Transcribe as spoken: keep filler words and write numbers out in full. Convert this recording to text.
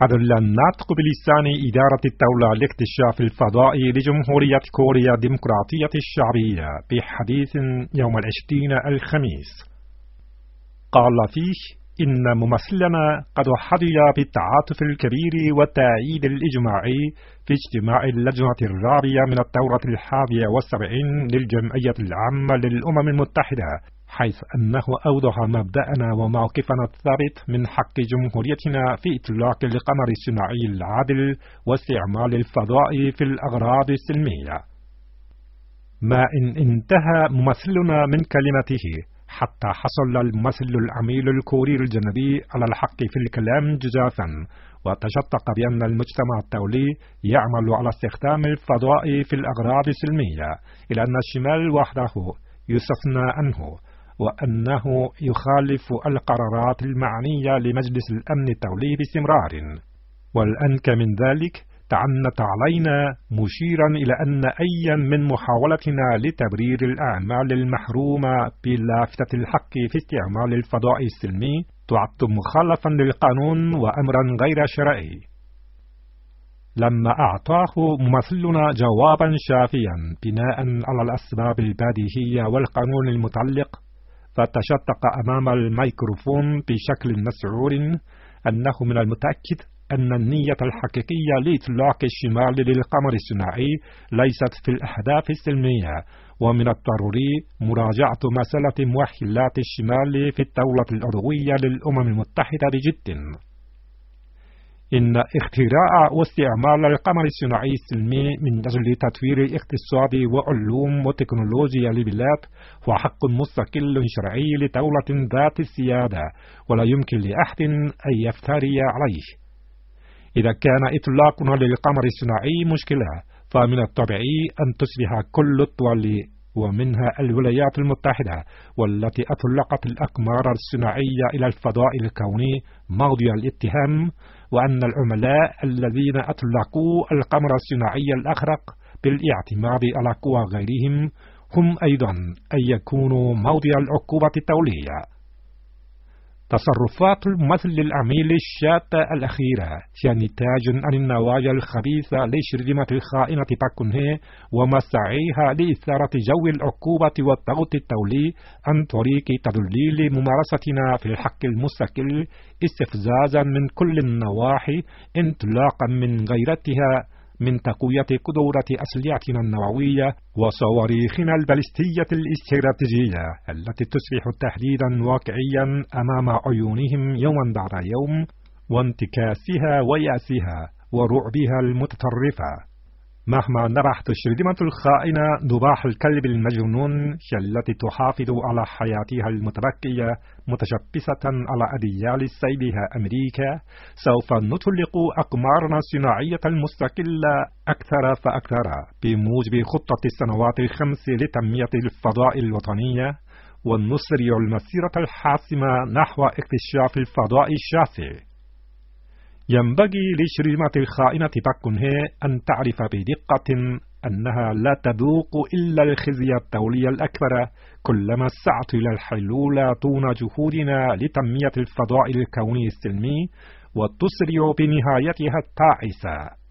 أدل الناطق بلسان إدارة الدولة لاكتشاف الفضاء لجمهورية كوريا الديمقراطية الشعبية بحديث يوم العشرين الخميس، قال فيه إن ممثلنا قد حظي بالتعاطف الكبير والتأييد الإجماعي في اجتماع اللجنة الرابعة من الدورة الحادية والسبعين للجمعية العامة للأمم المتحدة، حيث أنه أوضح مبدأنا وموقفنا الثابت من حق جمهوريتنا في إطلاق القمر الصناعي العادل واستعمال الفضاء في الأغراض السلمية. ما إن انتهى ممثلنا من كلمته حتى حصل الممثل العميل الكوري الجنوبي على الحق في الكلام جزافا، وتشتق بأن المجتمع الدولي يعمل على استخدام الفضاء في الأغراض السلمية، إلى أن الشمال وحده يستثنى عنه، وأنه يخالف القرارات المعنية لمجلس الأمن الدولي باستمرار. والأنكى من ذلك تعنت علينا مشيرا إلى أن أي من محاولتنا لتبرير الأعمال المحرومة بلافتة الحق في استعمال الفضاء السلمي تعد مخالفا للقانون وأمرا غير شرعي. لما أعطاه ممثلنا جوابا شافيا بناء على الأسباب البديهية والقانون المتعلق، فتشتق أمام الميكروفون بشكل مسعور أنه من المتأكد أن النية الحقيقية لإطلاق الشمال للقمر الصناعي ليست في الأهداف السلمية، ومن الضروري مراجعة مسألة مؤهلات الشمال في الدولة العضوية للأمم المتحدة بجد. إن اختراع واستعمال القمر الصناعي السلمي من أجل تطوير الاقتصاد وعلوم وتكنولوجيا البلاد هو حق مستقل شرعي لدولة ذات السيادة، ولا يمكن لأحد أن يفتري عليه. إذا كان إطلاقنا للقمر الصناعي مشكلة، فمن الطبيعي أن تصبح كل الدول ومنها الولايات المتحدة والتي أطلقت الأقمار الصناعية إلى الفضاء الكوني موضع الاتهام، وأن العملاء الذين أطلقوا القمر الصناعي الأخرق بالاعتماد على قوى غيرهم هم أيضا أن يكونوا موضع العقوبة الدولية. تصرفات الممثل العميل الشاذة الأخيرة هي نتاج عن النوايا الخبيثة لشرذمة الخائنة باك كون هي ومساعيها لإثارة جو العقوبة والضغط الدولي عن طريق تضليل ممارستنا في الحق المستقل استفزازا من كل النواحي، انطلاقا من غيرتها من تقوية قدرة أسلحتنا النووية وصواريخنا البالستية الاستراتيجية التي تصبح تهديدا واقعيا أمام عيونهم يوما بعد يوم، وانتكاسها ويأسها ورعبها المتطرفة. مهما نبحت الشرذمة الخائنة ذباح الكلب المجنون التي تحافظ على حياتها المتبقية متشبثة على أديال سيدها أمريكا، سوف نطلق أقمارنا الصناعية المستقلة أكثر فأكثر بموجب خطة السنوات الخمس لتنمية الفضاء الوطنية، ونسرع المسيرة الحاسمة نحو اكتشاف الفضاء الشاسع. ينبغي لشرذمة الخائنة باك كون هي أن تعرف بدقة أنها لا تذوق إلا الخزي الدولي الأكبر كلما سعت إلى الحلول دون جهودنا لتنمية الفضاء الكوني السلمي، وتسرع بنهايتها التائسة.